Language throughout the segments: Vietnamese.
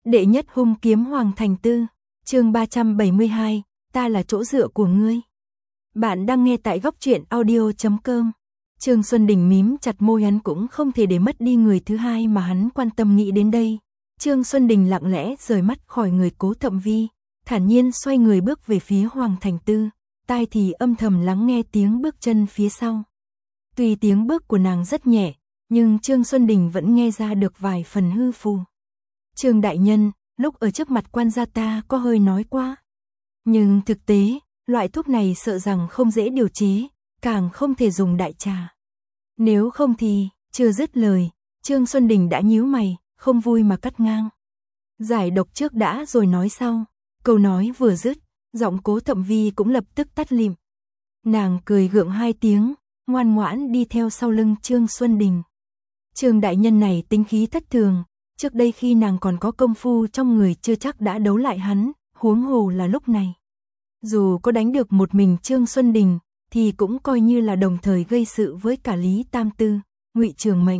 Đệ nhất hung kiếm Hoàng Thành Tư, chương 372, ta là chỗ dựa của ngươi. Bạn đang nghe tại góc truyện audio.com. Trương Xuân Đình mím chặt môi, hắn cũng không thể để mất đi người thứ hai mà hắn quan tâm nghĩ đến đây. Trương Xuân Đình lặng lẽ rời mắt khỏi người Cố Thậm Vi, thản nhiên xoay người bước về phía Hoàng Thành Tư, tai thì âm thầm lắng nghe tiếng bước chân phía sau. Tuy tiếng bước của nàng rất nhẹ, nhưng Trương Xuân Đình vẫn nghe ra được vài phần hư phù. Trương đại nhân, lúc ở trước mặt quan gia ta có hơi nói quá. Nhưng thực tế, loại thuốc này sợ rằng không dễ điều chế, càng không thể dùng đại trà. Nếu không thì, chưa dứt lời, Trương Xuân Đình đã nhíu mày, không vui mà cắt ngang. Giải độc trước đã rồi nói sau. Câu nói vừa dứt, giọng Cố Thậm Vi cũng lập tức tắt lịm. Nàng cười gượng hai tiếng, ngoan ngoãn đi theo sau lưng Trương Xuân Đình. Trương đại nhân này tính khí thất thường, trước đây khi nàng còn có công phu trong người chưa chắc đã đấu lại hắn, huống hồ là lúc này. Dù có đánh được một mình Trương Xuân Đình, thì cũng coi như là đồng thời gây sự với cả Lý Tam Tư, Ngụy Trường Mệnh.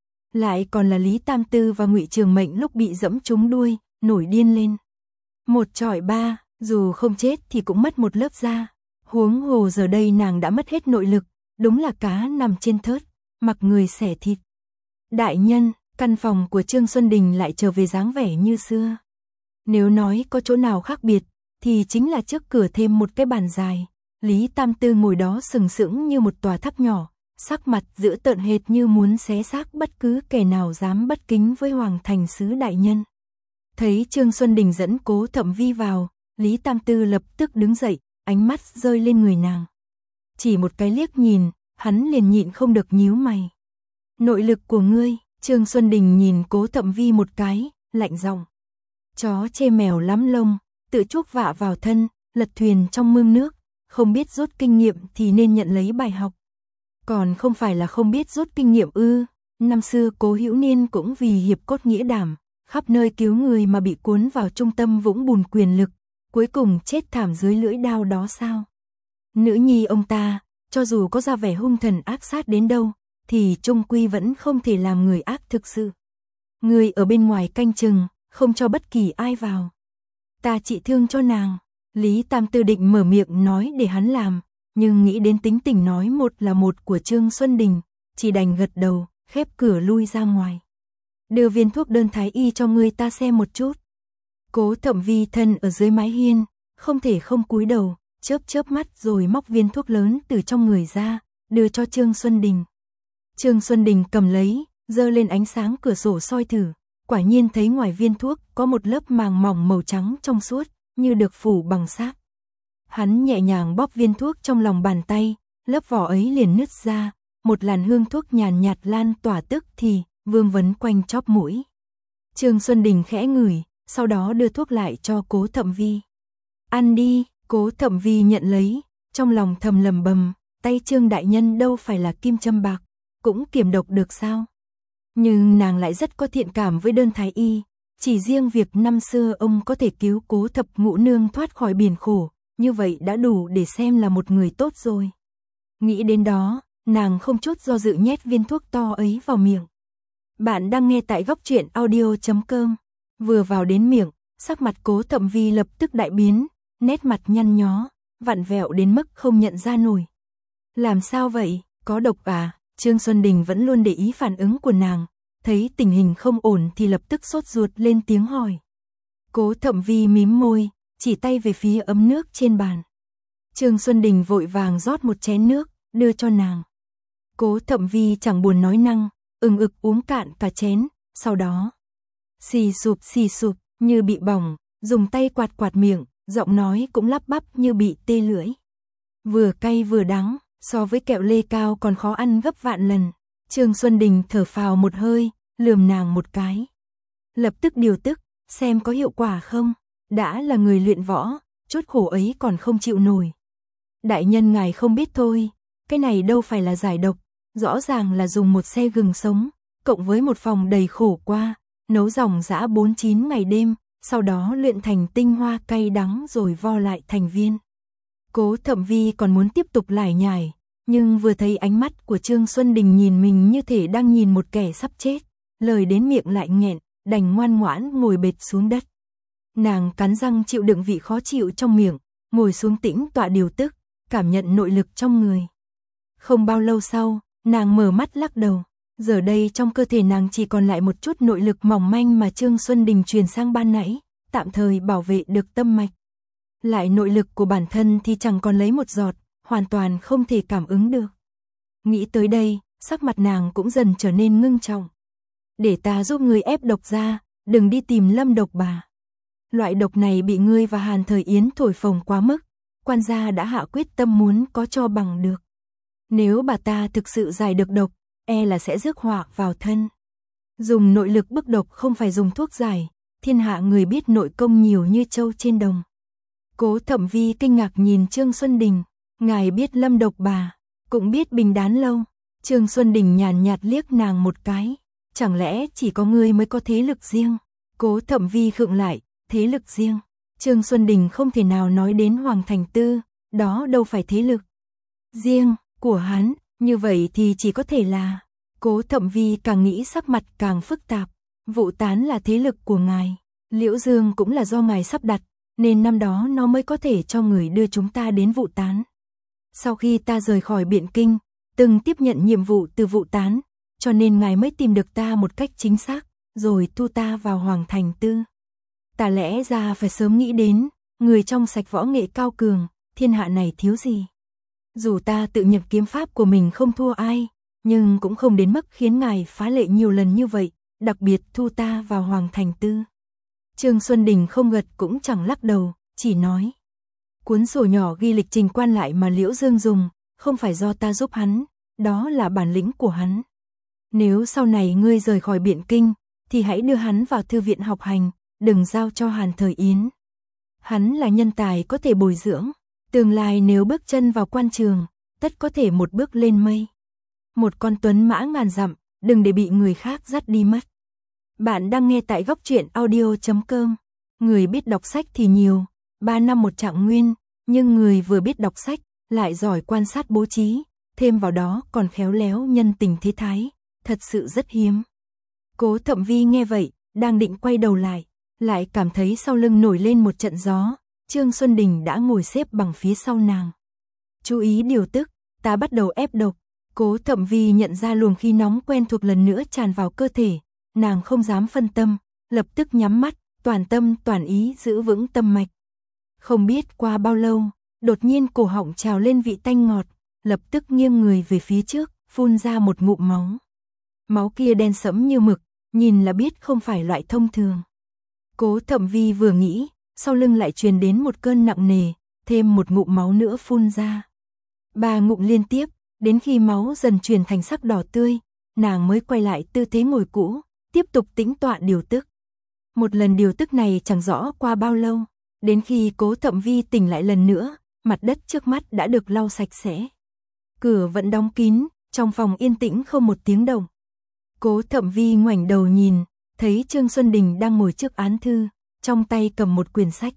Lại còn là Lý Tam Tư và Ngụy Trường Mệnh lúc bị dẫm trúng đuôi, nổi điên lên. Một chọi ba, dù không chết thì cũng mất một lớp da. Huống hồ giờ đây nàng đã mất hết nội lực, đúng là cá nằm trên thớt, mặc người xẻ thịt. Đại nhân, căn phòng của Trương Xuân Đình lại trở về dáng vẻ như xưa. Nếu nói có chỗ nào khác biệt, thì chính là trước cửa thêm một cái bàn dài. Lý Tam Tư ngồi đó sừng sững như một tòa tháp nhỏ, sắc mặt dữ tợn hệt như muốn xé xác bất cứ kẻ nào dám bất kính với Hoàng Thành Sứ đại nhân. Thấy Trương Xuân Đình dẫn Cố Thậm Vi vào, Lý Tam Tư lập tức đứng dậy, ánh mắt rơi lên người nàng. Chỉ một cái liếc nhìn, hắn liền nhịn không được nhíu mày. Nội lực của ngươi. Trương Xuân Đình nhìn Cố Thậm Vi một cái, lạnh giọng. Chó chê mèo lắm lông, tự chuốc vạ vào thân, lật thuyền trong mương nước, không biết rút kinh nghiệm thì nên nhận lấy bài học. Còn không phải là không biết rút kinh nghiệm ư? Năm xưa Cố Hữu Niên cũng vì hiệp cốt nghĩa đảm, khắp nơi cứu người mà bị cuốn vào trung tâm vũng bùn quyền lực, cuối cùng chết thảm dưới lưỡi đao đó sao? Nữ nhi ông ta, cho dù có ra vẻ hung thần ác sát đến đâu, thì chung quy vẫn không thể làm người ác thực sự. Người ở bên ngoài canh chừng, không cho bất kỳ ai vào. Ta trị thương cho nàng. Lý Tam Tư định mở miệng nói để hắn làm, nhưng nghĩ đến tính tình nói một là một của Trương Xuân Đình, chỉ đành gật đầu, khép cửa lui ra ngoài. Đưa viên thuốc đơn thái y cho người ta xem một chút. Cố Thậm Vi thân ở dưới mái hiên, không thể không cúi đầu, chớp mắt rồi móc viên thuốc lớn từ trong người ra, đưa cho Trương Xuân Đình. Trương Xuân Đình cầm lấy, giơ lên ánh sáng cửa sổ soi thử, quả nhiên thấy ngoài viên thuốc có một lớp màng mỏng màu trắng trong suốt, như được phủ bằng sáp. Hắn nhẹ nhàng bóp viên thuốc trong lòng bàn tay, lớp vỏ ấy liền nứt ra, một làn hương thuốc nhàn nhạt lan tỏa tức thì vương vấn quanh chóp mũi. Trương Xuân Đình khẽ ngửi, sau đó đưa thuốc lại cho Cố Thậm Vi. Ăn đi. Cố Thậm Vi nhận lấy, trong lòng thầm lầm bầm, tay Trương đại nhân đâu phải là kim châm bạc, cũng kiềm độc được sao? Nhưng nàng lại rất có thiện cảm với đơn thái y, chỉ riêng việc năm xưa ông có thể cứu Cố Thập Ngũ Nương thoát khỏi biển khổ, như vậy đã đủ để xem là một người tốt rồi. Nghĩ đến đó, nàng không chút do dự nhét viên thuốc to ấy vào miệng. Bạn đang nghe tại góc truyện audio.com. Vừa vào đến miệng, sắc mặt Cố Thậm Vi lập tức đại biến, nét mặt nhăn nhó, vặn vẹo đến mức không nhận ra nổi. Làm sao vậy, có độc à? Trương Xuân Đình vẫn luôn để ý phản ứng của nàng, thấy tình hình không ổn thì lập tức sốt ruột lên tiếng hỏi. Cố Thậm Vi mím môi, chỉ tay về phía ấm nước trên bàn. Trương Xuân Đình vội vàng rót một chén nước, đưa cho nàng. Cố Thậm Vi chẳng buồn nói năng, ực uống cạn cả chén, sau đó xì sụp, như bị bỏng, dùng tay quạt miệng, giọng nói cũng lắp bắp như bị tê lưỡi. Vừa cay vừa đắng, so với kẹo lê cao còn khó ăn gấp vạn lần. Trương Xuân Đình thở phào một hơi, lườm nàng một cái. Lập tức điều tức, xem có hiệu quả không. Đã là người luyện võ, chút khổ ấy còn không chịu nổi. Đại nhân ngài không biết thôi, cái này đâu phải là giải độc, rõ ràng là dùng một xe gừng sống, cộng với một phòng đầy khổ qua, nấu dòng dã 49 ngày đêm, sau đó luyện thành tinh hoa cay đắng rồi vo lại thành viên. Cố Thậm Vi còn muốn tiếp tục lải nhải, nhưng vừa thấy ánh mắt của Trương Xuân Đình nhìn mình như thể đang nhìn một kẻ sắp chết, lời đến miệng lại nghẹn, đành ngoan ngoãn ngồi bệt xuống đất. Nàng cắn răng chịu đựng vị khó chịu trong miệng, ngồi xuống tĩnh tọa điều tức, cảm nhận nội lực trong người. Không bao lâu sau, nàng mở mắt lắc đầu. Giờ đây trong cơ thể nàng chỉ còn lại một chút nội lực mỏng manh mà Trương Xuân Đình truyền sang ban nãy, tạm thời bảo vệ được tâm mạch. Lại nội lực của bản thân thì chẳng còn lấy một giọt, hoàn toàn không thể cảm ứng được. Nghĩ tới đây, sắc mặt nàng cũng dần trở nên ngưng trọng. Để ta giúp ngươi ép độc ra, đừng đi tìm Lâm độc bà. Loại độc này bị ngươi và Hàn Thời Yến thổi phồng quá mức, quan gia đã hạ quyết tâm muốn có cho bằng được. Nếu bà ta thực sự giải được độc, e là sẽ rước họa vào thân. Dùng nội lực bức độc không phải dùng thuốc giải, thiên hạ người biết nội công nhiều như trâu trên đồng. Cố Thẩm Vi kinh ngạc nhìn Trương Xuân Đình, ngài biết Lâm độc bà, cũng biết Bình Đán lâu. Trương Xuân Đình nhàn nhạt liếc nàng một cái, chẳng lẽ chỉ có ngươi mới có thế lực riêng? Cố Thẩm Vi khựng lại, thế lực riêng. Trương Xuân Đình không thể nào nói đến Hoàng Thành Tư, đó đâu phải thế lực riêng của hắn, như vậy thì chỉ có thể là. Cố Thẩm Vi càng nghĩ sắc mặt càng phức tạp. Vụ Tán là thế lực của ngài, Liễu Dương cũng là do ngài sắp đặt, nên năm đó nó mới có thể cho người đưa chúng ta đến Vụ Tán. Sau khi ta rời khỏi Biện Kinh, từng tiếp nhận nhiệm vụ từ Vụ Tán, cho nên ngài mới tìm được ta một cách chính xác, rồi thu ta vào Hoàng Thành Tư. Ta lẽ ra phải sớm nghĩ đến, người trong sạch võ nghệ cao cường, thiên hạ này thiếu gì. Dù ta tự nhập kiếm pháp của mình không thua ai, nhưng cũng không đến mức khiến ngài phá lệ nhiều lần như vậy, đặc biệt thu ta vào Hoàng Thành Tư. Trương Xuân Đình không gật cũng chẳng lắc đầu, chỉ nói. Cuốn sổ nhỏ ghi lịch trình quan lại mà Liễu Dương dùng, không phải do ta giúp hắn, đó là bản lĩnh của hắn. Nếu sau này ngươi rời khỏi Biện Kinh, thì hãy đưa hắn vào thư viện học hành, đừng giao cho Hàn Thời Yến. Hắn là nhân tài có thể bồi dưỡng, tương lai nếu bước chân vào quan trường, tất có thể một bước lên mây. Một con tuấn mã ngàn dặm, đừng để bị người khác dắt đi mất. Bạn đang nghe tại góc truyện audio.com. Người biết đọc sách thì nhiều, 3 năm một trạng nguyên, nhưng người vừa biết đọc sách, lại giỏi quan sát bố trí, thêm vào đó còn khéo léo nhân tình thế thái, thật sự rất hiếm. Cố Thẩm Vi nghe vậy, đang định quay đầu lại cảm thấy sau lưng nổi lên một trận gió, Trương Xuân Đình đã ngồi xếp bằng phía sau nàng. Chú ý điều tức, ta bắt đầu ép độc. Cố Thẩm Vi nhận ra luồng khí nóng quen thuộc lần nữa tràn vào cơ thể, nàng không dám phân tâm, lập tức nhắm mắt, toàn tâm toàn ý giữ vững tâm mạch. Không biết qua bao lâu, đột nhiên cổ họng trào lên vị tanh ngọt, lập tức nghiêng người về phía trước, phun ra một ngụm máu. Máu kia đen sẫm như mực, nhìn là biết không phải loại thông thường. Cố Thẩm Vi vừa nghĩ, sau lưng lại truyền đến một cơn nặng nề, thêm một ngụm máu nữa phun ra. 3 ngụm liên tiếp, đến khi máu dần chuyển thành sắc đỏ tươi, nàng mới quay lại tư thế ngồi cũ, tiếp tục tĩnh tọa điều tức. Một lần điều tức này chẳng rõ qua bao lâu, đến khi Cố Thẩm Vi tỉnh lại lần nữa, mặt đất trước mắt đã được lau sạch sẽ. Cửa vẫn đóng kín, trong phòng yên tĩnh không một tiếng động. Cố Thẩm Vi ngoảnh đầu nhìn, thấy Trương Xuân Đình đang ngồi trước án thư, trong tay cầm một quyển sách.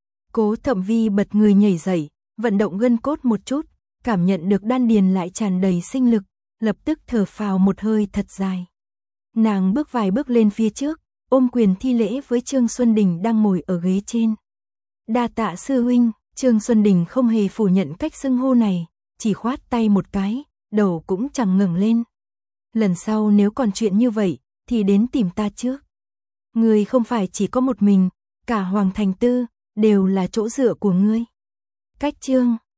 Cố Thẩm Vi bật người nhảy dậy, vận động gân cốt một chút, cảm nhận được đan điền lại tràn đầy sinh lực, lập tức thở phào một hơi thật dài. Nàng bước vài bước lên phía trước, ôm quyền thi lễ với Trương Xuân Đình đang ngồi ở ghế trên. Đa tạ sư huynh. Trương Xuân Đình không hề phủ nhận cách xưng hô này, chỉ khoát tay một cái, đầu cũng chẳng ngẩng lên. Lần sau nếu còn chuyện như vậy, thì đến tìm ta trước. Ngươi không phải chỉ có một mình, cả Hoàng Thành Tư đều là chỗ dựa của ngươi. Cách chương